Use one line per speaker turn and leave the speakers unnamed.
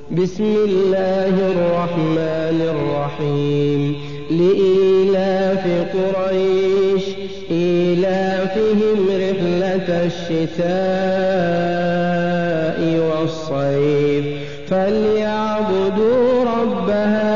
بسم الله الرحمن الرحيم لإيلاف قريش إيلافهم رحلة الشتاء والصيف فليعبدوا رب هذه